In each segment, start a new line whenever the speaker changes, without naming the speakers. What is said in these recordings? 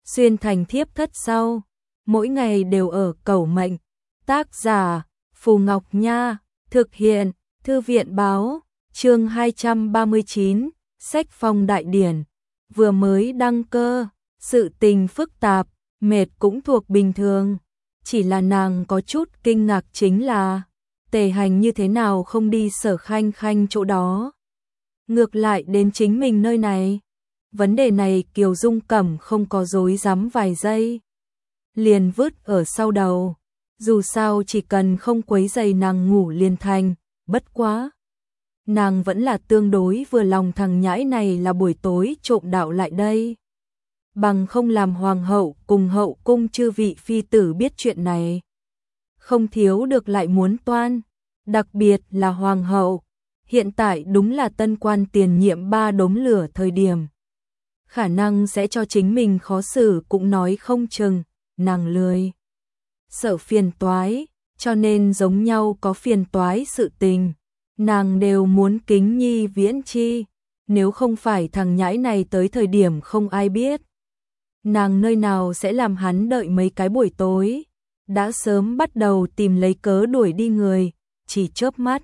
xuyên thành thiếp thất sau, mỗi ngày đều ở cầu mệnh. Tác giả Phù Ngọc Nha, thực hiện Thư viện báo, chương 239, sách phong đại điển, vừa mới đăng cơ, sự tình phức tạp, mệt cũng thuộc bình thường, chỉ là nàng có chút kinh ngạc chính là Tề Hành như thế nào không đi Sở Khanh Khanh chỗ đó, ngược lại đến chính mình nơi này. Vấn đề này Kiều Dung Cẩm không có dối dám vài giây, liền vứt ở sau đầu, dù sao chỉ cần không quấy rầy nàng ngủ liền thành, bất quá. Nàng vẫn là tương đối vừa lòng thằng nhãi này là buổi tối trộm đạo lại đây. Bằng không làm hoàng hậu cùng hậu cung chư vị phi tử biết chuyện này, không thiếu được lại muốn toan, đặc biệt là hoàng hậu, hiện tại đúng là tân quan tiền nhiệm 3 đốm lửa thời điểm. Khả năng sẽ cho chính mình khó xử cũng nói không chừng, nàng lười sợ phiền toái, cho nên giống nhau có phiền toái sự tình, nàng đều muốn kính nhi viễn chi, nếu không phải thằng nhãi này tới thời điểm không ai biết. Nàng nơi nào sẽ làm hắn đợi mấy cái buổi tối, đã sớm bắt đầu tìm lấy cớ đuổi đi người, chỉ chớp mắt.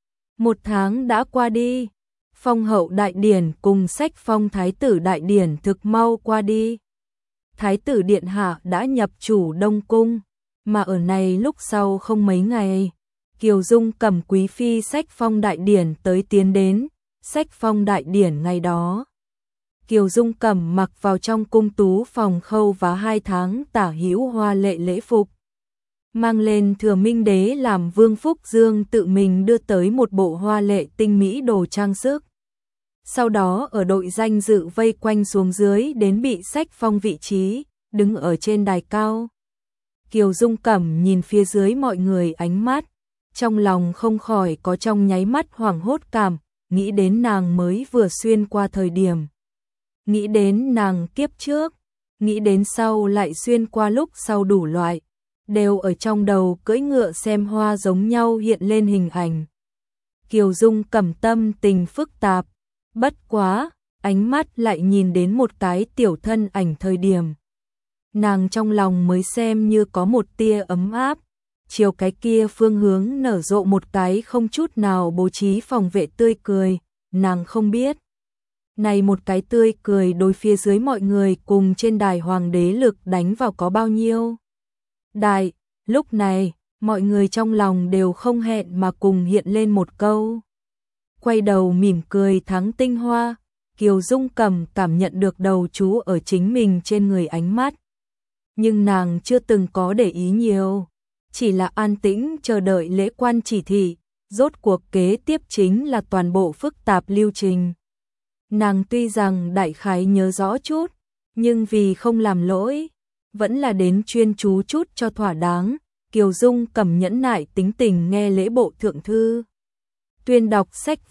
1 tháng đã qua đi, phong hậu đại điển cùng sách phong thái tử đại điển thực mau qua đi. Thái tử điện hạ đã nhập chủ Đông Cung, mà ở này lúc sau không mấy ngày, Kiều Dung Cẩm quý phi sách phong đại điển tới tiến đến, sách phong đại điển ngày đó. Kiều Dung Cẩm mặc vào trong cung tú phòng khâu vá 2 tháng tả hữu hoa lệ lễ phục, mang lên Thừa Minh Đế làm Vương Phúc Dương tự mình đưa tới một bộ hoa lệ tinh mỹ đồ trang sức. Sau đó ở đội danh dự vây quanh xuống dưới đến bị sách phong vị trí, đứng ở trên đài cao. Kiều Dung Cẩm nhìn phía dưới mọi người ánh mắt, trong lòng không khỏi có trong nháy mắt hoảng hốt cảm, nghĩ đến nàng mới vừa xuyên qua thời điểm, nghĩ đến nàng kiếp trước, nghĩ đến sau lại xuyên qua lúc sau đủ loại, đều ở trong đầu cưỡi ngựa xem hoa giống nhau hiện lên hình ảnh. Kiều Dung Cẩm tâm tình phức tạp, bất quá, ánh mắt lại nhìn đến một cái tiểu thân ảnh thời điểm. Nàng trong lòng mới xem như có một tia ấm áp, chiều cái kia phương hướng nở rộ một cái không chút nào bố trí phòng vệ tươi cười, nàng không biết. Này một cái tươi cười đối phía dưới mọi người cùng trên đài hoàng đế lực đánh vào có bao nhiêu. Đại, lúc này, mọi người trong lòng đều không hẹn mà cùng hiện lên một câu. Quay đầu mỉm cười thắng tinh hoa, Kiều Dung Cẩm cảm nhận được đầu chú ở chính mình trên người ánh mắt. Nhưng nàng chưa từng có để ý nhiều, chỉ là an tĩnh chờ đợi lễ quan chỉ thị, rốt cuộc kế tiếp chính là toàn bộ phức tạp lưu trình. Nàng tuy rằng đại khái nhớ rõ chút, nhưng vì không làm lỗi, vẫn là đến chuyên chú chút cho thỏa đáng. Kiều Dung Cẩm nhẫn nại tính tình nghe lễ bộ thượng thư tuyên đọc sách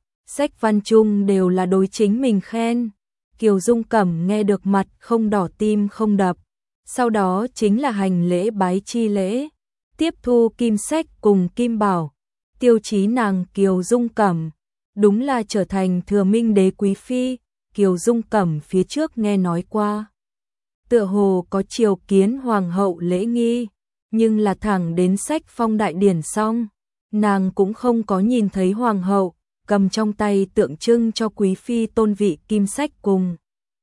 văn chung đều là đối chính mình khen. Kiều Dung Cẩm nghe được mặt không đỏ tim không đập, sau đó chính là hành lễ bái chi lễ, tiếp thu kim sách cùng kim bảo, tiêu chí nàng Kiều Dung Cẩm đúng là trở thành Thừa Minh Đế quý phi. Kiều Dung Cẩm phía trước nghe nói qua, tựa hồ có triều kiến hoàng hậu lễ nghi, nhưng là thẳng đến sách phong đại điển xong, nàng cũng không có nhìn thấy hoàng hậu cầm trong tay tượng trưng cho quý phi tôn vị kim sách cùng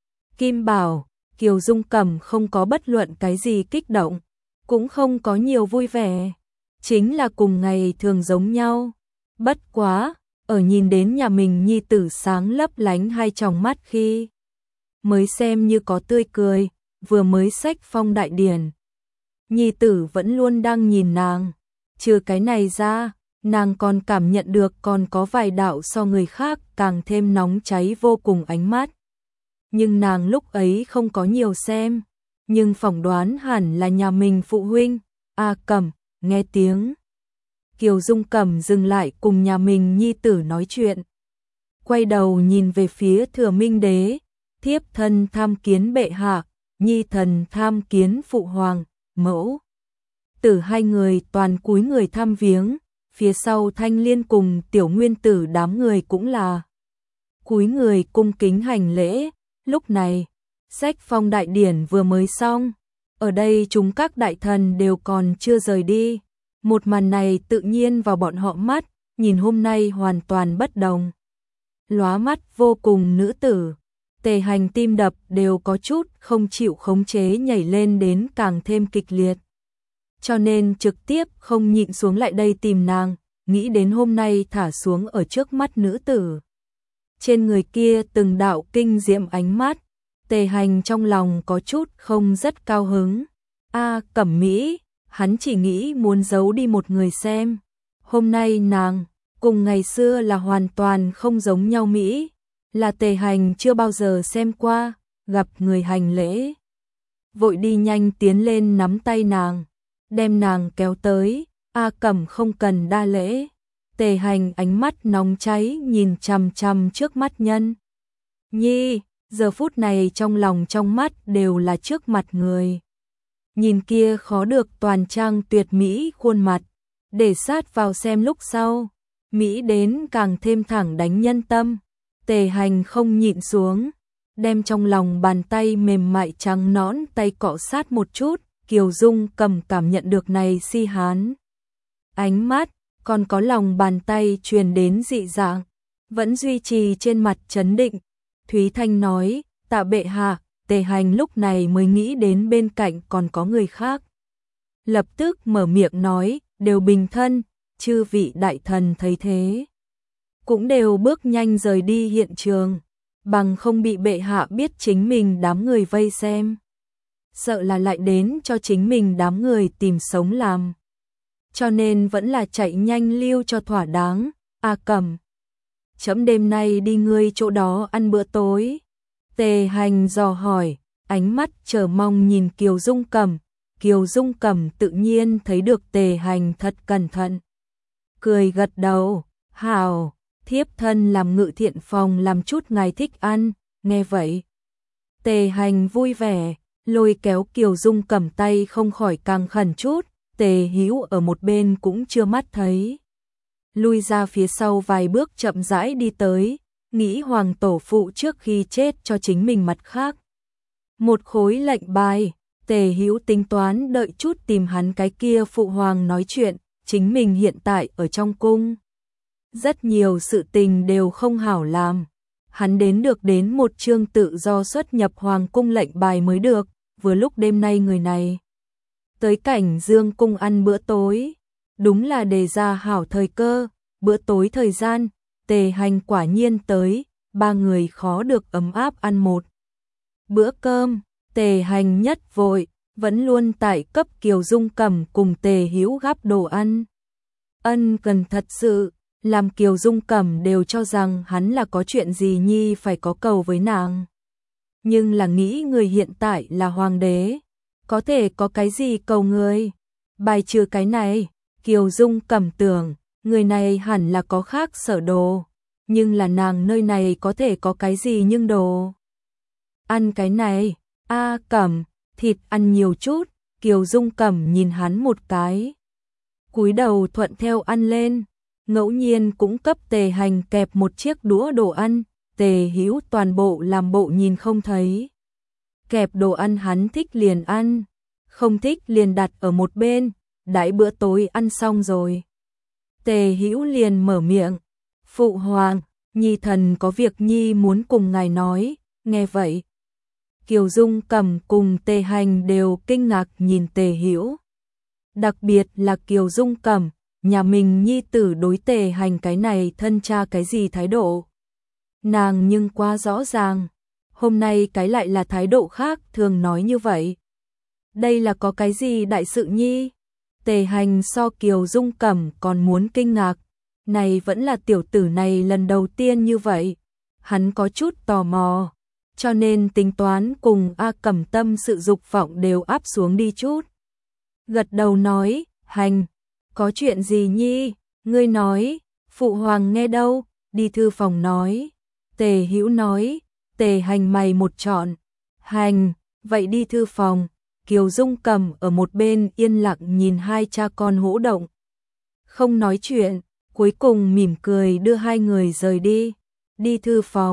kim bảo. Kiều Dung Cẩm không có bất luận cái gì kích động, cũng không có nhiều vui vẻ, chính là cùng ngày thường giống nhau. Bất quá, ở nhìn đến nhà mình nhi tử sáng lấp lánh hai tròng mắt khi, mới xem như có tươi cười, vừa mới sách phong đại điển. Nhi tử vẫn luôn đang nhìn nàng, trừ cái này ra, nàng còn cảm nhận được còn có vài đạo so người khác càng thêm nóng cháy vô cùng ánh mắt. Nhưng nàng lúc ấy không có nhiều xem, nhưng phỏng đoán hẳn là nhà mình phụ huynh. Cẩm, nghe tiếng. Kiều Dung Cẩm dừng lại cùng nhà mình nhi tử nói chuyện. Quay đầu nhìn về phía Thừa Minh Đế, thiếp thân tham kiến bệ hạ, nhi thần tham kiến phụ hoàng, mẫu tử hai người toàn cúi người thăm viếng, phía sau Thanh Liên cùng Tiểu Nguyên Tử đám người cũng là cúi người cung kính hành lễ. Lúc này, Sách phong đại điển vừa mới xong, ở đây chúng các đại thần đều còn chưa rời đi. Một màn này tự nhiên vào bọn họ mắt, nhìn hôm nay hoàn toàn bất đồng. Lóa mắt vô cùng nữ tử, Tề Hành tim đập đều có chút không chịu khống chế nhảy lên đến càng thêm kịch liệt. Cho nên trực tiếp không nhịn xuống lại đây tìm nàng, nghĩ đến hôm nay thả xuống ở trước mắt nữ tử. Trên người kia từng đạo kinh diệm ánh mắt, Tề Hành trong lòng có chút không rất cao hứng. Cẩm Mỹ, hắn chỉ nghĩ muốn giấu đi một người xem. Hôm nay nàng, cùng ngày xưa là hoàn toàn không giống nhau Mỹ, là Tề Hành chưa bao giờ xem qua, gặp người hành lễ. Vội đi nhanh tiến lên nắm tay nàng, đem nàng kéo tới, Cẩm không cần đa lễ. Tề Hành ánh mắt nóng cháy nhìn chằm chằm trước mắt nhân nhi, giờ phút này trong lòng trong mắt đều là trước mặt người. Nhìn kia khó được toàn trang tuyệt mỹ khuôn mặt, để sát vào xem lúc sau, Mỹ đến càng thêm thẳng đánh nhân tâm. Tề Hành không nhịn xuống, đem trong lòng bàn tay mềm mại trắng nõn tay cọ sát một chút, Kiều Dung Cầm cảm nhận được này si hán. Ánh mắt, còn có lòng bàn tay truyền đến dị dạng, vẫn duy trì trên mặt trấn định. Thúy Thanh nói, tạ bệ hạ. Tề Hành lúc này mới nghĩ đến bên cạnh còn có người khác. Lập tức mở miệng nói, đều bình thân, chư vị đại thần thấy thế. Cũng đều bước nhanh rời đi hiện trường, bằng không bị bệ hạ biết chính mình đám người vây xem. Sợ là lại đến cho chính mình đám người tìm sống làm. Cho nên vẫn là chạy nhanh lưu cho thỏa đáng. Cẩm, chấm đêm nay đi ngươi chỗ đó ăn bữa tối. Tề Hành dò hỏi, ánh mắt chờ mong nhìn Kiều Dung Cầm. Kiều Dung Cầm tự nhiên thấy được Tề Hành thật cẩn thận. Cười gật đầu, hảo, thiếp thân làm ngự thiện phòng làm chút ngài thích ăn, nghe vậy. Tề Hành vui vẻ, lôi kéo Kiều Dung Cầm tay không khỏi càng khẩn chút, Tề Hữu ở một bên cũng chưa mắt thấy. Lui ra phía sau vài bước chậm rãi đi tới, nghĩ hoàng tổ phụ trước khi chết cho chính mình mặt khác. Một khối lệnh bài, Tề Hữu tính toán đợi chút tìm hắn cái kia phụ hoàng nói chuyện, chính mình hiện tại ở trong cung. Rất nhiều sự tình đều không hảo làm, hắn đến một chương tự do xuất nhập hoàng cung lệnh bài mới được, vừa lúc đêm nay người này tới Cảnh Dương cung ăn bữa tối, đúng là đề ra hảo thời cơ, bữa tối thời gian. Tề Hành quả nhiên tới, ba người khó được ấm áp ăn một bữa cơm. Tề Hành nhất vội, vẫn luôn tại cấp Kiều Dung Cầm cùng Tề Hữu gắp đồ ăn. Ân cần thật sự, làm Kiều Dung Cầm đều cho rằng hắn là có chuyện gì nhi phải có cầu với nàng. Nhưng là nghĩ người hiện tại là hoàng đế, có thể có cái gì cầu người. Bài trừ cái này, Kiều Dung Cầm tưởng, người này hẳn là có khác sở đồ, nhưng là nàng nơi này có thể có cái gì nhưng đồ. Ăn cái này, Cẩm, thịt ăn nhiều chút. Kiều Dung Cầm nhìn hắn một cái, cúi đầu thuận theo ăn lên, ngẫu nhiên cũng cấp Tề Hành kẹp một chiếc đũa đồ ăn. Tề Hữu toàn bộ làm bộ nhìn không thấy. Kẹp đồ ăn hắn thích liền ăn, không thích liền đặt ở một bên, đãi bữa tối ăn xong rồi. Tề Hữu liền mở miệng, phụ hoàng, nhi thần có việc nhi muốn cùng ngài nói. Nghe vậy, Kiều Dung Cầm cùng Tề Hành đều kinh ngạc nhìn Tề Hữu. Đặc biệt là Kiều Dung Cầm, nhà mình nhi tử đối Tề Hành cái này thân cha cái gì thái độ. Nàng nhưng quá rõ ràng, hôm nay cái lại là thái độ khác thường nói như vậy. Đây là có cái gì đại sự nhi? Tề Hành so Kiều Dung Cầm còn muốn kinh ngạc, này vẫn là tiểu tử này lần đầu tiên như vậy. Hắn có chút tò mò, cho nên tính toán cùng Cẩm tâm sự dục vọng đều áp xuống đi chút. Gật đầu nói, Hành, có chuyện gì nhi? Ngươi nói, phụ hoàng nghe đâu, đi thư phòng nói. Tề Hữu nói. Tề Hành mày một trọn, Hành, vậy đi thư phòng. Kiều Dung Cầm ở một bên yên lặng nhìn hai cha con hỗ động, không nói chuyện, cuối cùng mỉm cười đưa hai người rời đi. Đi thư phòng,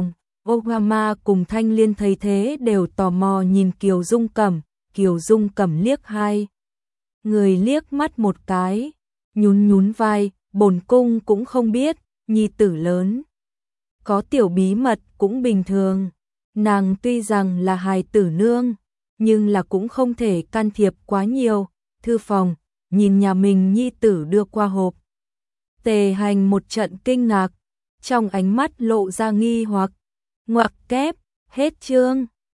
Obama cùng Thanh Liên thấy thế đều tò mò nhìn Kiều Dung Cẩm. Kiều Dung Cẩm liếc hai người liếc mắt một cái, nhún nhún vai, bổn cung cũng không biết, nhi tử lớn có tiểu bí mật cũng bình thường. Nàng tuy rằng là hài tử nương, nhưng là cũng không thể can thiệp quá nhiều. Thư phòng, nhìn nhà mình nhi tử đưa qua hộp. Tề Hành một trận kinh ngạc, trong ánh mắt lộ ra nghi hoặc. Ngoặc kép, hết chương.